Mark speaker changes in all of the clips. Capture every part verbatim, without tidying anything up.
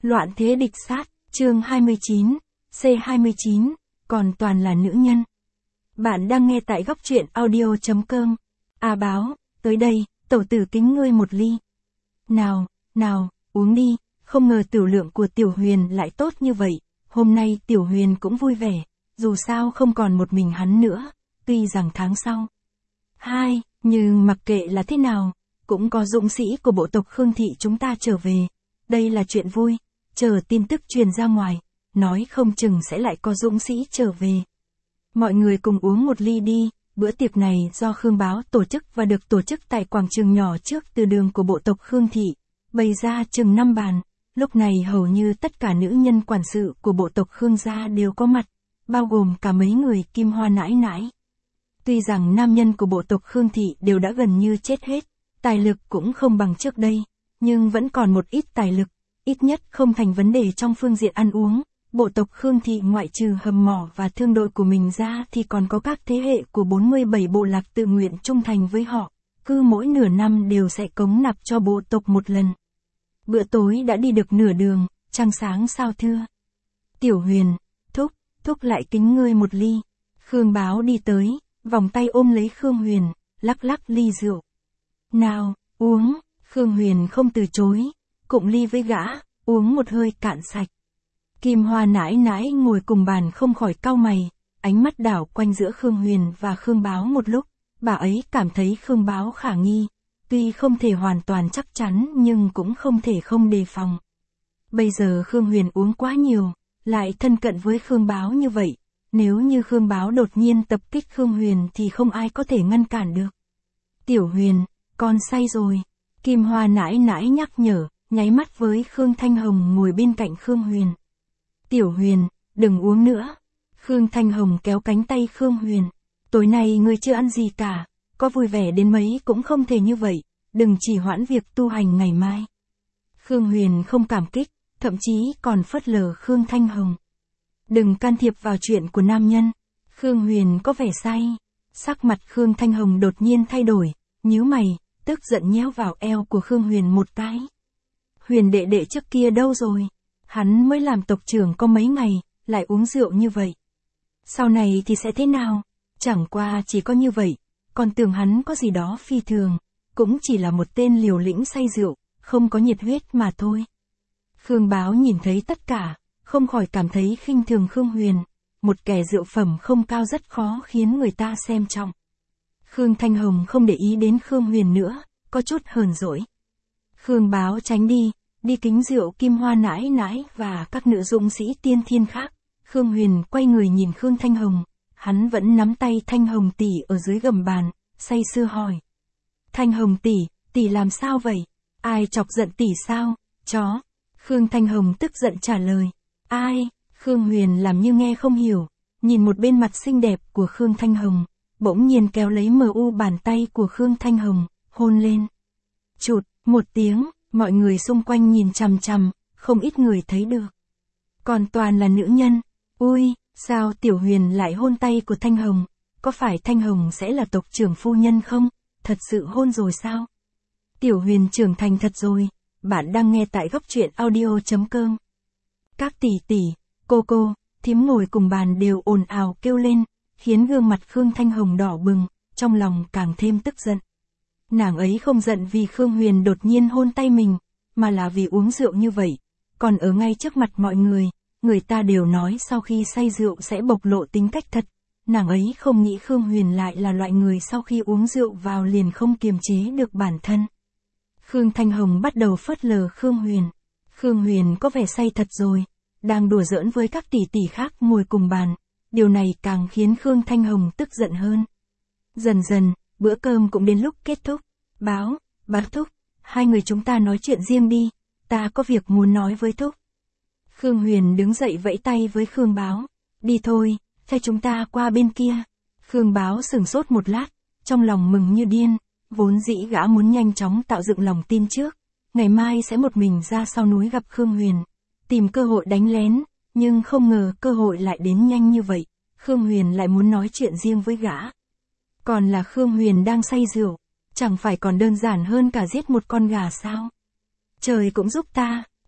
Speaker 1: Loạn thế địch sát, chương hai mươi chín, C hai mươi chín, còn toàn là nữ nhân. Bạn đang nghe tại góc truyện audio chấm com. À báo, tới đây, tẩu tử kính ngươi một ly. Nào, nào, uống đi, không ngờ tiểu lượng của Tiểu Huyền lại tốt như vậy, hôm nay Tiểu Huyền cũng vui vẻ, dù sao không còn một mình hắn nữa, tuy rằng tháng sau. Hai, nhưng mặc kệ là thế nào, cũng có dũng sĩ của bộ tộc Khương Thị chúng ta trở về, đây là chuyện vui, chờ tin tức truyền ra ngoài, nói không chừng sẽ lại có dũng sĩ trở về. Mọi người cùng uống một ly đi, bữa tiệc này do Khương Báo tổ chức và được tổ chức tại quảng trường nhỏ trước từ đường của bộ tộc Khương Thị, bày ra chừng năm bàn, lúc này hầu như tất cả nữ nhân quản sự của bộ tộc Khương gia đều có mặt, bao gồm cả mấy người Kim Hoa nãi nãi. Tuy rằng nam nhân của bộ tộc Khương Thị đều đã gần như chết hết, tài lực cũng không bằng trước đây, nhưng vẫn còn một ít tài lực, ít nhất không thành vấn đề trong phương diện ăn uống. Bộ tộc Khương Thị ngoại trừ hầm mỏ và thương đội của mình ra thì còn có các thế hệ của bốn mươi bảy bộ lạc tự nguyện trung thành với họ, cứ mỗi nửa năm đều sẽ cống nạp cho bộ tộc một lần. Bữa tối đã đi được nửa đường, trăng sáng sao thưa. Tiểu Huyền, thúc, thúc lại kính ngươi một ly. Khương Báo đi tới, vòng tay ôm lấy Khương Huyền, lắc lắc ly rượu. Nào, uống, Khương Huyền không từ chối, cụng ly với gã, uống một hơi cạn sạch. Kim Hoa nãi nãi ngồi cùng bàn không khỏi cau mày, ánh mắt đảo quanh giữa Khương Huyền và Khương Báo một lúc, bà ấy cảm thấy Khương Báo khả nghi, tuy không thể hoàn toàn chắc chắn nhưng cũng không thể không đề phòng. Bây giờ Khương Huyền uống quá nhiều, lại thân cận với Khương Báo như vậy, nếu như Khương Báo đột nhiên tập kích Khương Huyền thì không ai có thể ngăn cản được. Tiểu Huyền, con say rồi, Kim Hoa nãi nãi nhắc nhở, nháy mắt với Khương Thanh Hồng ngồi bên cạnh Khương Huyền. Tiểu Huyền, đừng uống nữa. Khương Thanh Hồng kéo cánh tay Khương Huyền. Tối nay ngươi chưa ăn gì cả, có vui vẻ đến mấy cũng không thể như vậy, đừng chỉ hoãn việc tu hành ngày mai. Khương Huyền không cảm kích, thậm chí còn phớt lờ Khương Thanh Hồng. Đừng can thiệp vào chuyện của nam nhân. Khương Huyền có vẻ say. Sắc mặt Khương Thanh Hồng đột nhiên thay đổi, nhíu mày, tức giận nhéo vào eo của Khương Huyền một cái. Huyền đệ đệ trước kia đâu rồi? Hắn mới làm tộc trưởng có mấy ngày, lại uống rượu như vậy. Sau này thì sẽ thế nào? Chẳng qua chỉ có như vậy, còn tưởng hắn có gì đó phi thường, cũng chỉ là một tên liều lĩnh say rượu, không có nhiệt huyết mà thôi. Khương Báo nhìn thấy tất cả, không khỏi cảm thấy khinh thường Khương Huyền, một kẻ rượu phẩm không cao rất khó khiến người ta xem trọng. Khương Thanh Hồng không để ý đến Khương Huyền nữa, có chút hờn dỗi. Khương Báo tránh đi, đi kính rượu Kim Hoa nãi nãi và các nữ dũng sĩ tiên thiên khác. Khương Huyền quay người nhìn Khương Thanh Hồng, hắn vẫn nắm tay Thanh Hồng tỷ ở dưới gầm bàn, say sưa hỏi. Thanh Hồng tỷ, tỷ làm sao vậy? Ai chọc giận tỷ sao? Chó. Khương Thanh Hồng tức giận trả lời. Ai? Khương Huyền làm như nghe không hiểu, nhìn một bên mặt xinh đẹp của Khương Thanh Hồng, bỗng nhiên kéo lấy mờ u bàn tay của Khương Thanh Hồng, hôn lên. Chụt, một tiếng. Mọi người xung quanh nhìn chằm chằm, không ít người thấy được. Còn toàn là nữ nhân. Ui, sao Tiểu Huyền lại hôn tay của Thanh Hồng? Có phải Thanh Hồng sẽ là tộc trưởng phu nhân không? Thật sự hôn rồi sao? Tiểu Huyền trưởng thành thật rồi. Bạn đang nghe tại góc truyện audio chấm com. Các tỷ tỷ, cô cô, thím ngồi cùng bàn đều ồn ào kêu lên, khiến gương mặt Khương Thanh Hồng đỏ bừng, trong lòng càng thêm tức giận. Nàng ấy không giận vì Khương Huyền đột nhiên hôn tay mình, mà là vì uống rượu như vậy, còn ở ngay trước mặt mọi người, người ta đều nói sau khi say rượu sẽ bộc lộ tính cách thật, nàng ấy không nghĩ Khương Huyền lại là loại người sau khi uống rượu vào liền không kiềm chế được bản thân. Khương Thanh Hồng bắt đầu phớt lờ Khương Huyền, Khương Huyền có vẻ say thật rồi, đang đùa giỡn với các tỷ tỷ khác ngồi cùng bàn, điều này càng khiến Khương Thanh Hồng tức giận hơn. Dần dần, bữa cơm cũng đến lúc kết thúc. Báo, bác thúc, hai người chúng ta nói chuyện riêng đi, ta có việc muốn nói với thúc. Khương Huyền đứng dậy vẫy tay với Khương Báo, đi thôi, theo chúng ta qua bên kia. Khương Báo sửng sốt một lát, trong lòng mừng như điên, vốn dĩ gã muốn nhanh chóng tạo dựng lòng tin trước, ngày mai sẽ một mình ra sau núi gặp Khương Huyền, tìm cơ hội đánh lén, nhưng không ngờ cơ hội lại đến nhanh như vậy, Khương Huyền lại muốn nói chuyện riêng với gã. Còn là Khương Huyền đang say rượu, chẳng phải còn đơn giản hơn cả giết một con gà sao? Trời cũng giúp ta,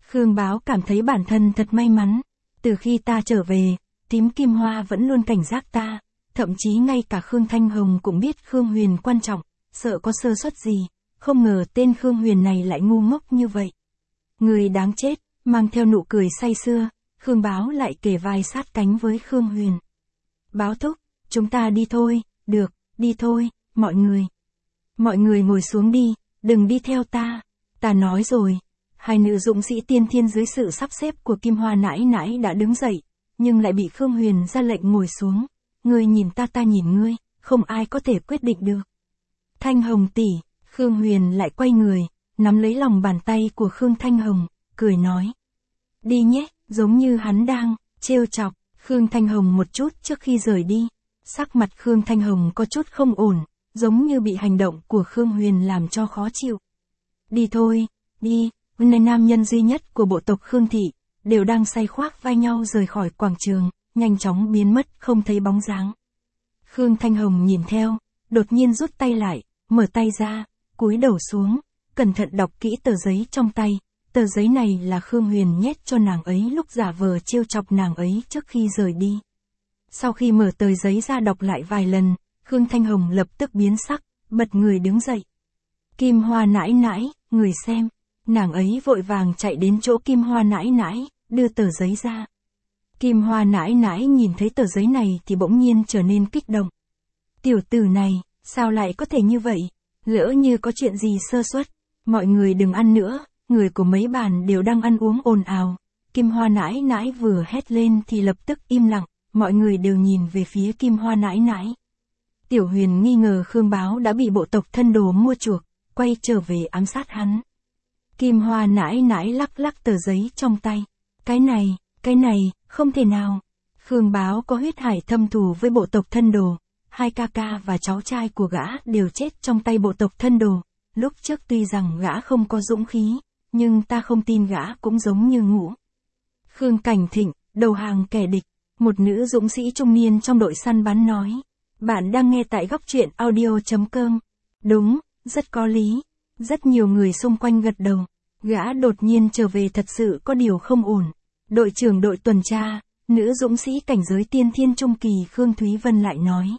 Speaker 1: Khương Báo cảm thấy bản thân thật may mắn. Từ khi ta trở về, tím Kim Hoa vẫn luôn cảnh giác ta. Thậm chí ngay cả Khương Thanh Hồng cũng biết Khương Huyền quan trọng, sợ có sơ suất gì. Không ngờ tên Khương Huyền này lại ngu ngốc như vậy. Người đáng chết, mang theo nụ cười say sưa, Khương Báo lại kề vai sát cánh với Khương Huyền. Báo thúc, chúng ta đi thôi, được, đi thôi, mọi người. Mọi người ngồi xuống đi, đừng đi theo ta. Ta nói rồi. Hai nữ dũng sĩ tiên thiên dưới sự sắp xếp của Kim Hoa nãi nãi đã đứng dậy, nhưng lại bị Khương Huyền ra lệnh ngồi xuống. Ngươi nhìn ta ta nhìn ngươi, không ai có thể quyết định được. Thanh Hồng tỷ, Khương Huyền lại quay người, nắm lấy lòng bàn tay của Khương Thanh Hồng, cười nói. Đi nhé, giống như hắn đang trêu chọc Khương Thanh Hồng một chút trước khi rời đi. Sắc mặt Khương Thanh Hồng có chút không ổn, giống như bị hành động của Khương Huyền làm cho khó chịu. Đi thôi, đi, này nam nhân duy nhất của bộ tộc Khương Thị, đều đang say khoác vai nhau rời khỏi quảng trường, nhanh chóng biến mất không thấy bóng dáng. Khương Thanh Hồng nhìn theo, đột nhiên rút tay lại, mở tay ra, cúi đầu xuống, cẩn thận đọc kỹ tờ giấy trong tay. Tờ giấy này là Khương Huyền nhét cho nàng ấy lúc giả vờ trêu chọc nàng ấy trước khi rời đi. Sau khi mở tờ giấy ra đọc lại vài lần, Khương Thanh Hồng lập tức biến sắc, bật người đứng dậy. Kim Hoa nãi nãi, người xem. Nàng ấy vội vàng chạy đến chỗ Kim Hoa nãi nãi, đưa tờ giấy ra. Kim Hoa nãi nãi nhìn thấy tờ giấy này thì bỗng nhiên trở nên kích động. Tiểu tử này, sao lại có thể như vậy? Lỡ như có chuyện gì sơ suất, mọi người đừng ăn nữa, người của mấy bàn đều đang ăn uống ồn ào. Kim Hoa nãi nãi vừa hét lên thì lập tức im lặng, mọi người đều nhìn về phía Kim Hoa nãi nãi. Tiểu Huyền nghi ngờ Khương Báo đã bị bộ tộc thân đồ mua chuộc, quay trở về ám sát hắn. Kim Hoa nãi nãi lắc lắc tờ giấy trong tay. Cái này, cái này, không thể nào. Khương Báo có huyết hải thâm thù với bộ tộc thân đồ. Hai ca ca và cháu trai của gã đều chết trong tay bộ tộc thân đồ. Lúc trước tuy rằng gã không có dũng khí, nhưng ta không tin gã cũng giống như ngũ. Khương Cảnh Thịnh, đầu hàng kẻ địch. Một nữ dũng sĩ trung niên trong đội săn bắn nói. Bạn đang nghe tại góc truyện audio chấm com. Đúng, rất có lý. Rất nhiều người xung quanh gật đầu. Gã đột nhiên trở về thật sự có điều không ổn. Đội trưởng đội tuần tra, nữ dũng sĩ cảnh giới tiên thiên trung kỳ Khương Thúy Vân lại nói.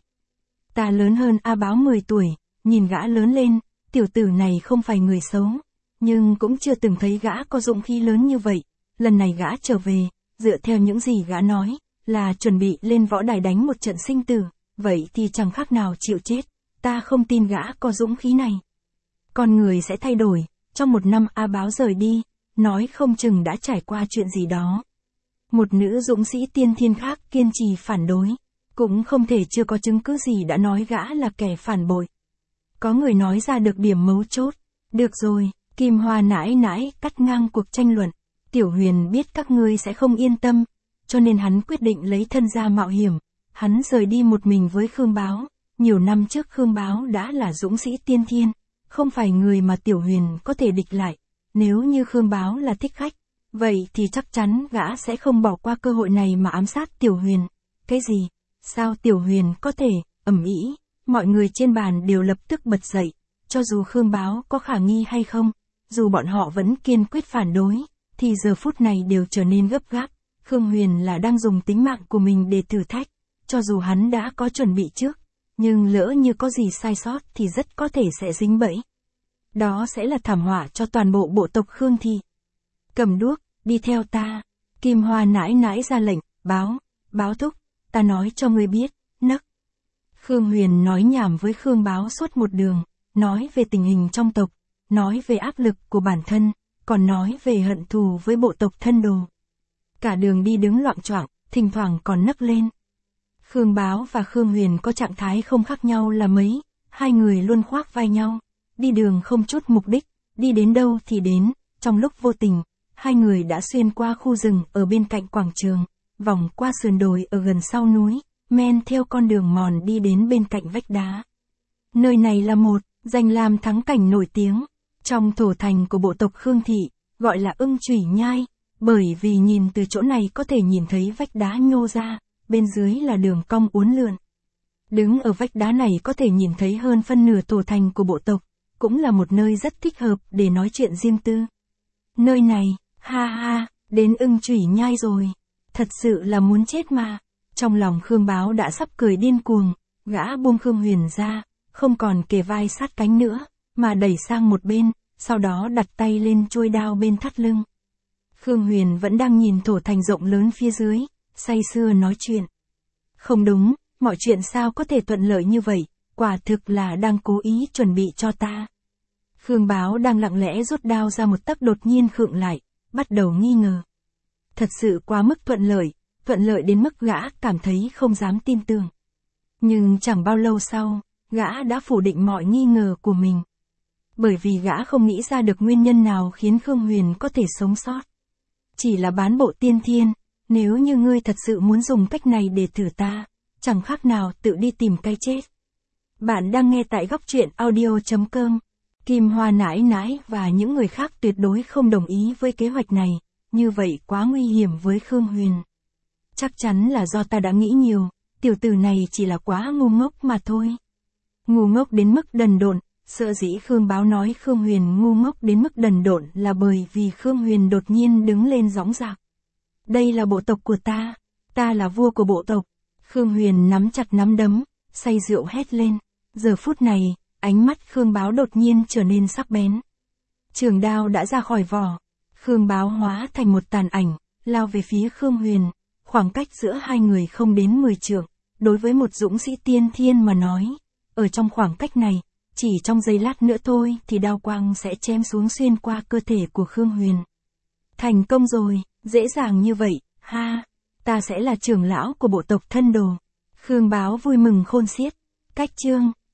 Speaker 1: Ta lớn hơn A Báo mười tuổi, nhìn gã lớn lên, tiểu tử này không phải người xấu. Nhưng cũng chưa từng thấy gã có dũng khí lớn như vậy. Lần này gã trở về, dựa theo những gì gã nói, là chuẩn bị lên võ đài đánh một trận sinh tử. Vậy thì chẳng khác nào chịu chết. Ta không tin gã có dũng khí này. Con người sẽ thay đổi, trong một năm A Báo rời đi, nói không chừng đã trải qua chuyện gì đó. Một nữ dũng sĩ tiên thiên khác kiên trì phản đối, cũng không thể chưa có chứng cứ gì đã nói gã là kẻ phản bội. Có người nói ra được điểm mấu chốt. Được rồi, Kim Hoa nãi nãi cắt ngang cuộc tranh luận. Tiểu Huyền biết các ngươi sẽ không yên tâm, cho nên hắn quyết định lấy thân ra mạo hiểm. Hắn rời đi một mình với Khương Báo. Nhiều năm trước Khương Báo đã là dũng sĩ tiên thiên, không phải người mà Tiểu Huyền có thể địch lại. Nếu như Khương Báo là thích khách, vậy thì chắc chắn gã sẽ không bỏ qua cơ hội này mà ám sát Tiểu Huyền. Cái gì? Sao Tiểu Huyền có thể? Ầm ĩ, mọi người trên bàn đều lập tức bật dậy. Cho dù Khương Báo có khả nghi hay không, dù bọn họ vẫn kiên quyết phản đối, thì giờ phút này đều trở nên gấp gáp. Khương Huyền là đang dùng tính mạng của mình để thử thách, cho dù hắn đã có chuẩn bị trước, nhưng lỡ như có gì sai sót thì rất có thể sẽ dính bẫy. Đó sẽ là thảm họa cho toàn bộ bộ tộc Khương Thị. Cầm đuốc, đi theo ta. Kim Hoa nãi nãi ra lệnh, báo, báo thúc, ta nói cho ngươi biết, nấc. Khương Huyền nói nhảm với Khương Báo suốt một đường, nói về tình hình trong tộc, nói về áp lực của bản thân, còn nói về hận thù với bộ tộc thân đồ. Cả đường đi đứng loạng choạng, thỉnh thoảng còn nấc lên. Khương Báo và Khương Huyền có trạng thái không khác nhau là mấy, hai người luôn khoác vai nhau, đi đường không chút mục đích, đi đến đâu thì đến. Trong lúc vô tình, hai người đã xuyên qua khu rừng ở bên cạnh quảng trường, vòng qua sườn đồi ở gần sau núi, men theo con đường mòn đi đến bên cạnh vách đá. Nơi này là một danh lam thắng cảnh nổi tiếng trong thổ thành của bộ tộc Khương Thị, gọi là Ưng Chủy Nhai, bởi vì nhìn từ chỗ này có thể nhìn thấy vách đá nhô ra, bên dưới là đường cong uốn lượn. Đứng ở vách đá này có thể nhìn thấy hơn phân nửa thổ thành của bộ tộc, cũng là một nơi rất thích hợp để nói chuyện riêng tư. Nơi này, Ha ha, đến ưng chủy nhai rồi. Thật sự là muốn chết mà. Trong lòng Khương Báo đã sắp cười điên cuồng, gã buông Khương Huyền ra, không còn kề vai sát cánh nữa, mà đẩy sang một bên, sau đó đặt tay lên chuôi đao bên thắt lưng. Khương Huyền vẫn đang nhìn thổ thành rộng lớn phía dưới, say sưa nói chuyện. Không đúng, mọi chuyện sao có thể thuận lợi như vậy, quả thực là đang cố ý chuẩn bị cho ta. Khương Báo đang lặng lẽ rút đao ra một tấc đột nhiên khựng lại, bắt đầu nghi ngờ. Thật sự quá mức thuận lợi, thuận lợi đến mức gã cảm thấy không dám tin tưởng. Nhưng chẳng bao lâu sau, gã đã phủ định mọi nghi ngờ của mình. Bởi vì gã không nghĩ ra được nguyên nhân nào khiến Khương Huyền có thể sống sót. Chỉ là bán bộ tiên thiên, nếu như ngươi thật sự muốn dùng cách này để thử ta, chẳng khác nào tự đi tìm cái chết. Bạn đang nghe tại góc truyện audio chấm com. Kim Hoa nãi nãi và những người khác tuyệt đối không đồng ý với kế hoạch này, như vậy quá nguy hiểm với Khương Huyền. Chắc chắn là do ta đã nghĩ nhiều, tiểu tử này chỉ là quá ngu ngốc mà thôi. Ngu ngốc đến mức đần độn, sợ dĩ Khương Báo nói Khương Huyền ngu ngốc đến mức đần độn là bởi vì Khương Huyền đột nhiên đứng lên dõng dạc. Đây là bộ tộc của ta, ta là vua của bộ tộc. Khương Huyền nắm chặt nắm đấm, say rượu hét lên. Giờ phút này, ánh mắt Khương Báo đột nhiên trở nên sắc bén. Trường đao đã ra khỏi vỏ. Khương Báo hóa thành một tàn ảnh, lao về phía Khương Huyền. Khoảng cách giữa hai người không đến mười trượng. Đối với một dũng sĩ tiên thiên mà nói, ở trong khoảng cách này, chỉ trong giây lát nữa thôi thì đao quang sẽ chém xuống xuyên qua cơ thể của Khương Huyền. Thành công rồi, dễ dàng như vậy, ha, ta sẽ là trưởng lão của bộ tộc Thân Đồ. Khương Báo vui mừng khôn xiết. Cách chương